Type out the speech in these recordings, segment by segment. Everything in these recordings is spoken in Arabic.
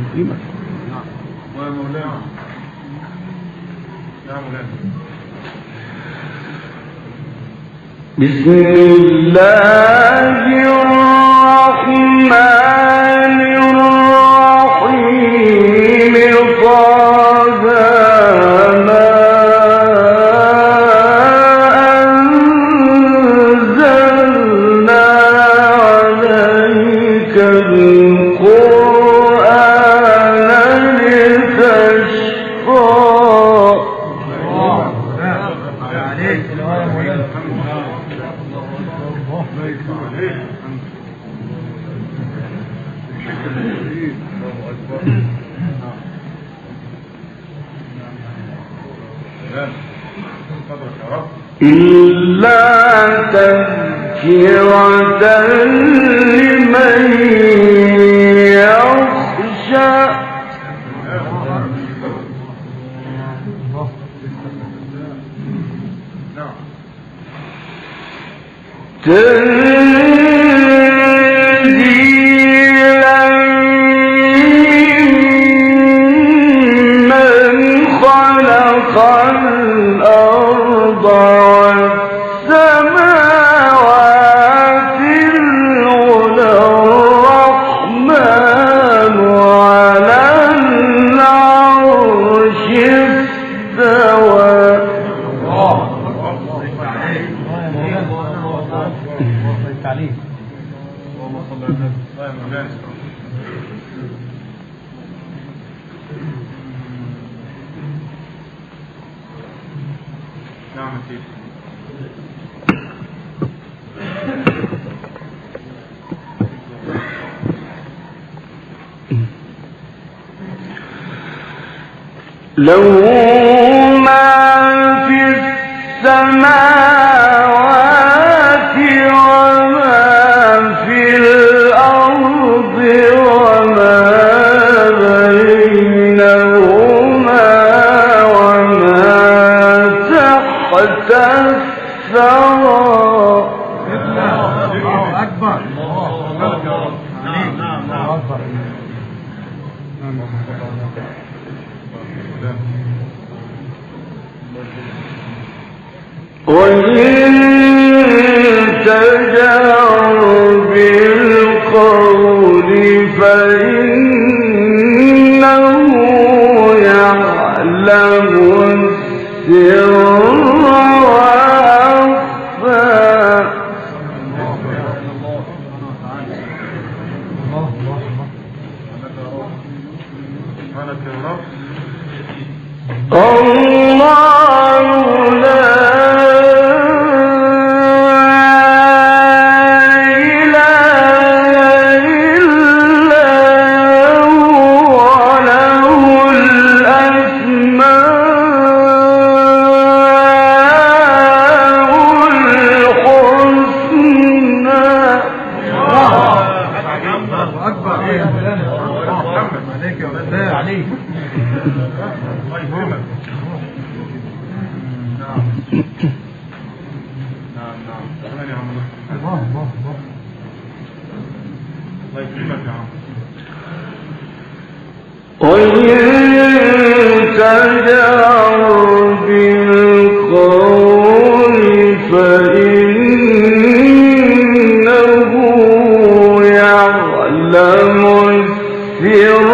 يكرمك. يا مولانا يا مولانا. بسم الله الرحمن الرحيم. طه ما أنزلنا عليك القرآن لتشقى. إلا تذكرة لمن يخشى. تنزيلا ممن خلق الأرض والسماوات العلى. الرحمن على العرش استوى. له ما في السماوات وما في الأرض وما بينهما وما تحت الثرى. الله أكبر. وإن تجهر بالقول فإنه يعلم السر وأخفى. الله لا وإن تجهر بالقول فإنه يعلم السر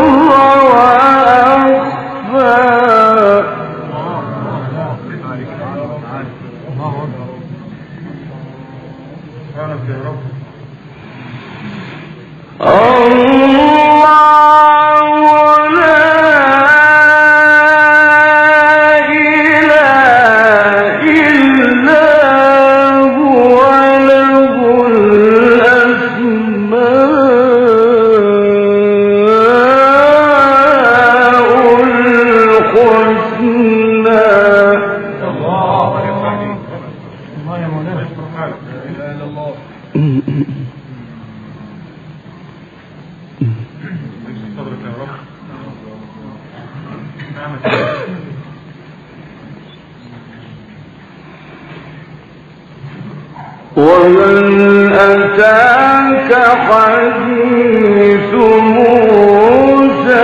وأخفى. وهل أتاك حديث موسى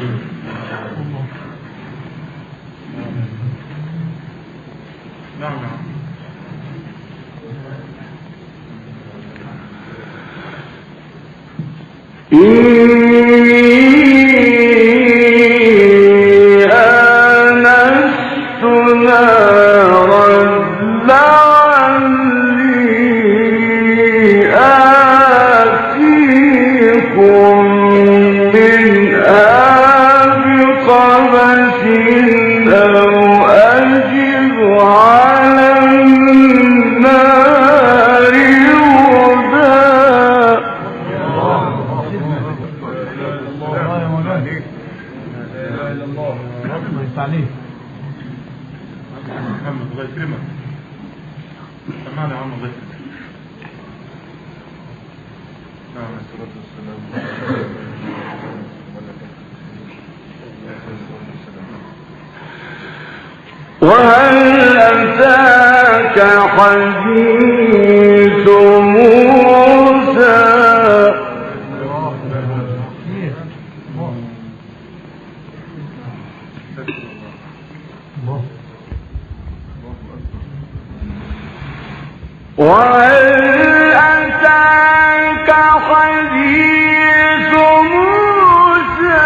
وهل أتاك حديث موسى وهل أتاك حديث موسى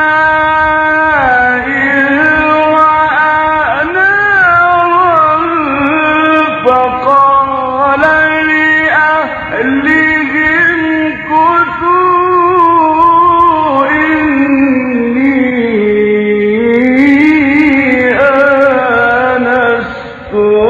فقال لأهلهم كثوا إني آنست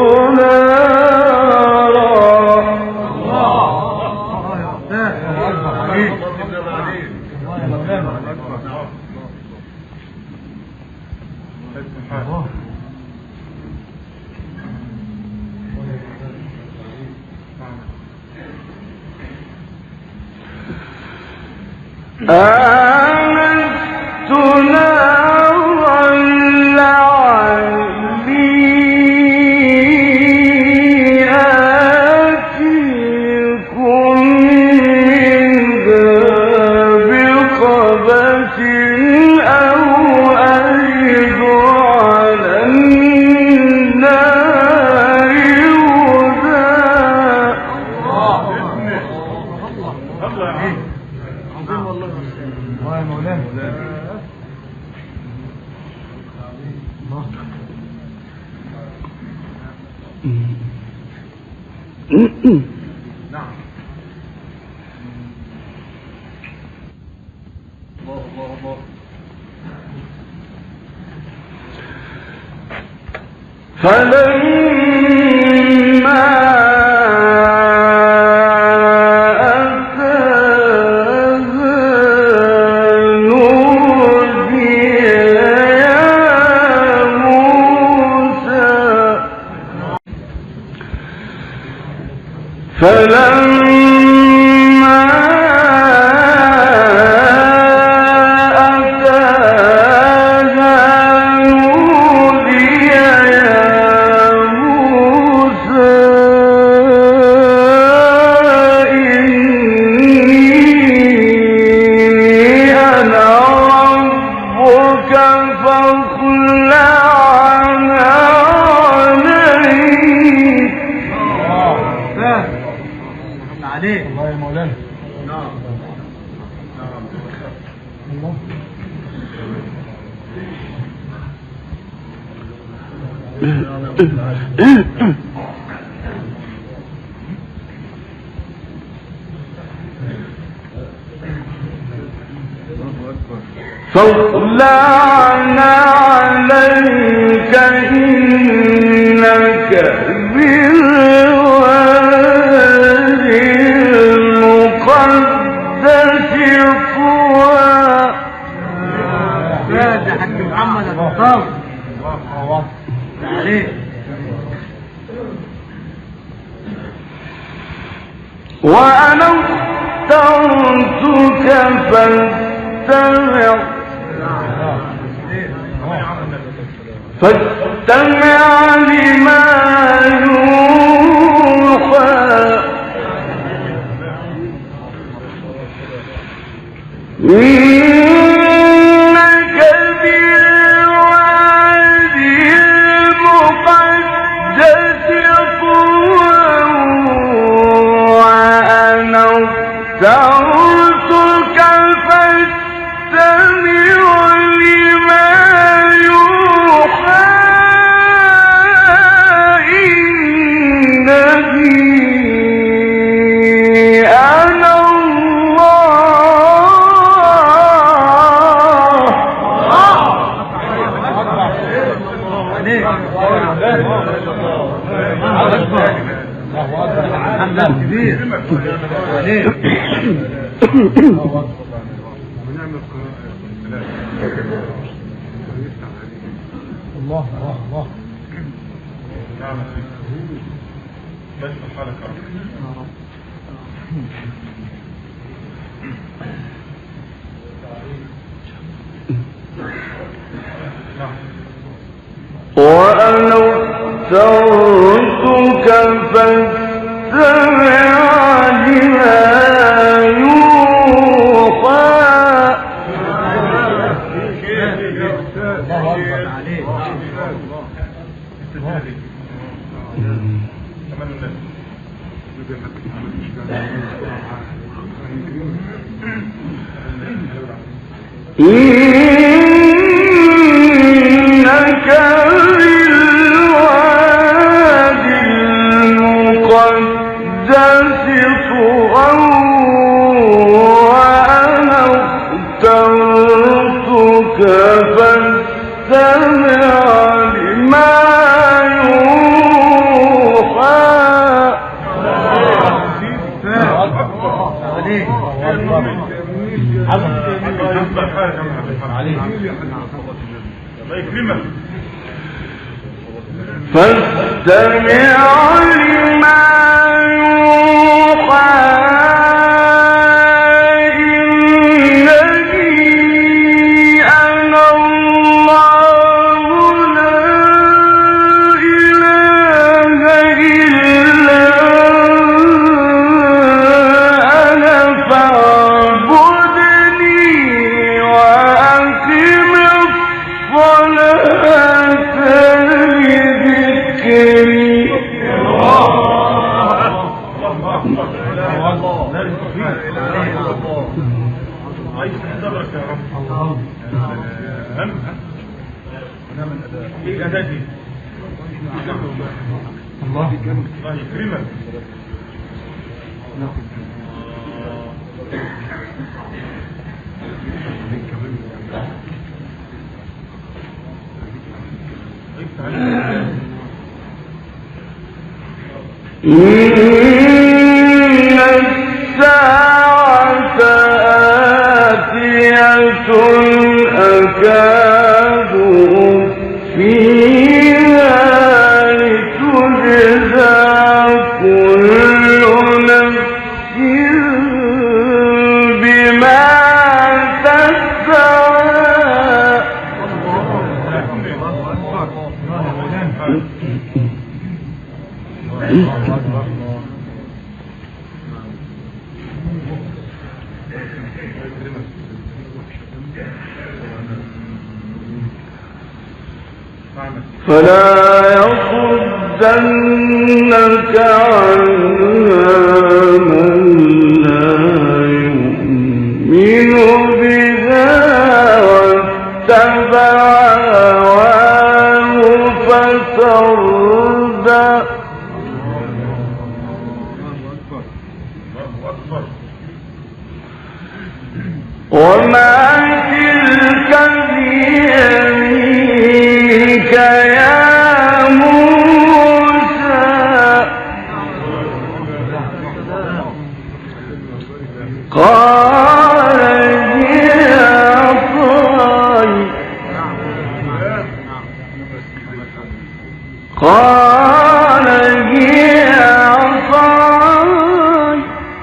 نارا لعلي آتيكم منها بقبس أو أجد على النار فلما فاطلعن عليك إنك بالوادي المقدس طوى. يا حاج محمد الخطاب عليك. وأنا اخترتك فاستمع لما يوحى إنك اخترتك فاستمع لما يوحى إنني أنا حمد كبير عليك. الله الله الله. نعم بس حالك وأنا اخترتك فاستمع لما يوحى إنك بالواد المقدس طغى وأنا اخترتك فاستمع لما يوحى. فاستمع لما يوحى إنني أنا الله لا إله إلا أنا فاعبدني وأقم الصلاة لذكري. الله يكرمك. إن الساعة آتية أكاد أخفيها لتجزى كل نفس بما تسعى. فلا يصدنك عنها من لا يؤمن بها واتبع هواه فتردى. وما تلك بيمينك يا موسى. قال هي عصاي. قال هي عصاي.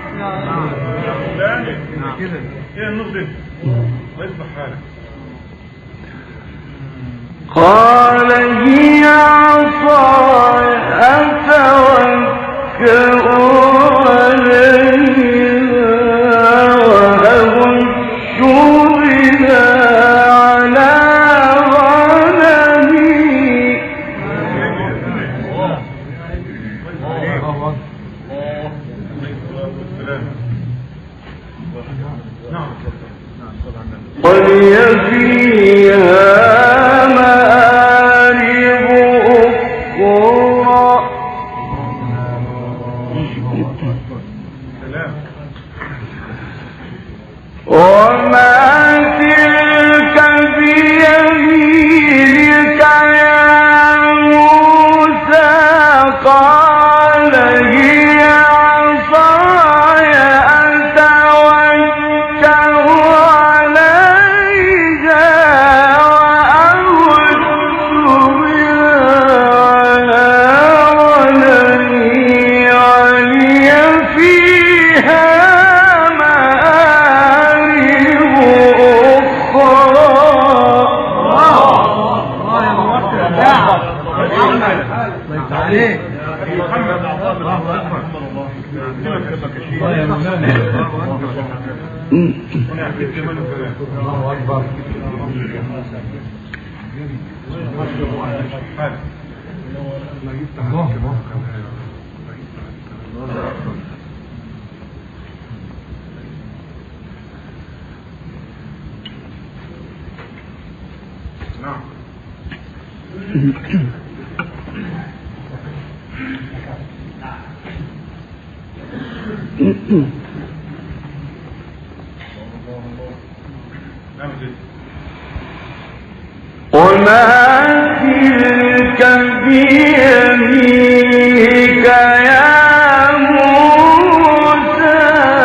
قال هي عصاي أتوكأ عليها وأهش بها على غنمي. وهي فيها مآرب أخرى وما تلك بيمينك يا موسى قال هي عصاي أتوكل عليها وأهش بها علي فيها وما تلك بيمينك يا موسى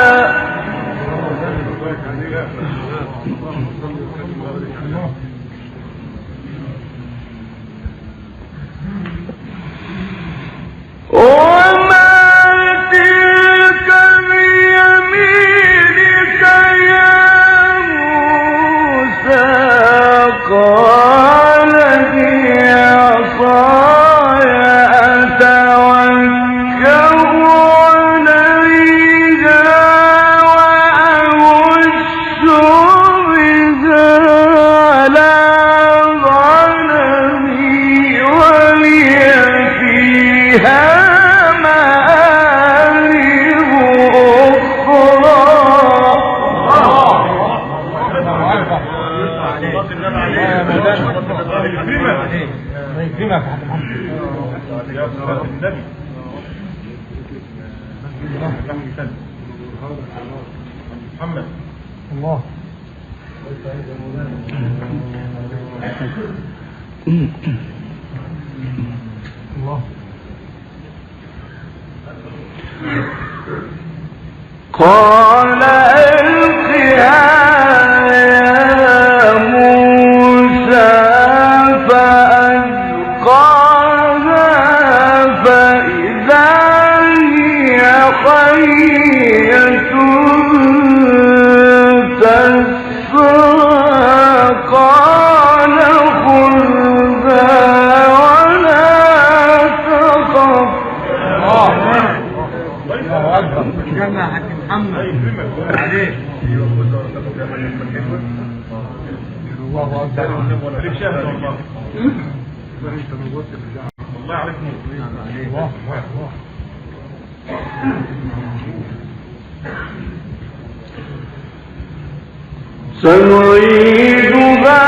وما تلك بيمينك يا موسى قال هي عصاي أتوكل عليها وأهش بها على غنمي ولي فيها مآرب محمد الله الله قال ألقها يا موسى فألقاها فإذا هي حية تسعى قال خذها ولا تخف جمع حاج محمد عليه الله اكبر الله عليك نور الله سنعيدها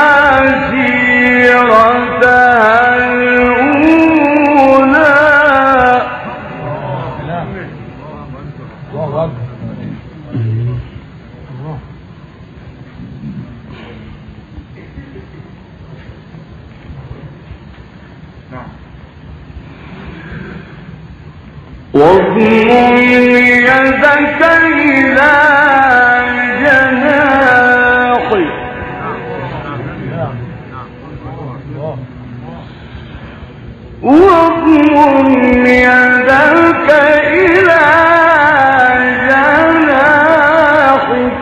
سيرتها الأولى الله اكبر الله واضمم يدك إلى جناحك واضمم يدك إلى جناحك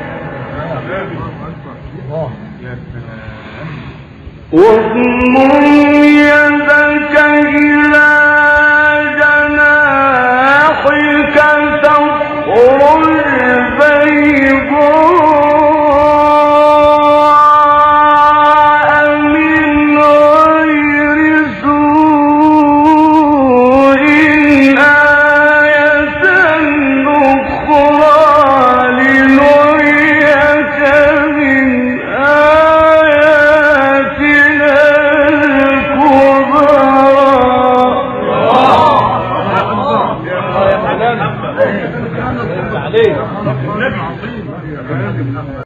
واضمم يدك إلى جناحك تخرج بيضاء من غير سوء آية أخرى لنريك عليك.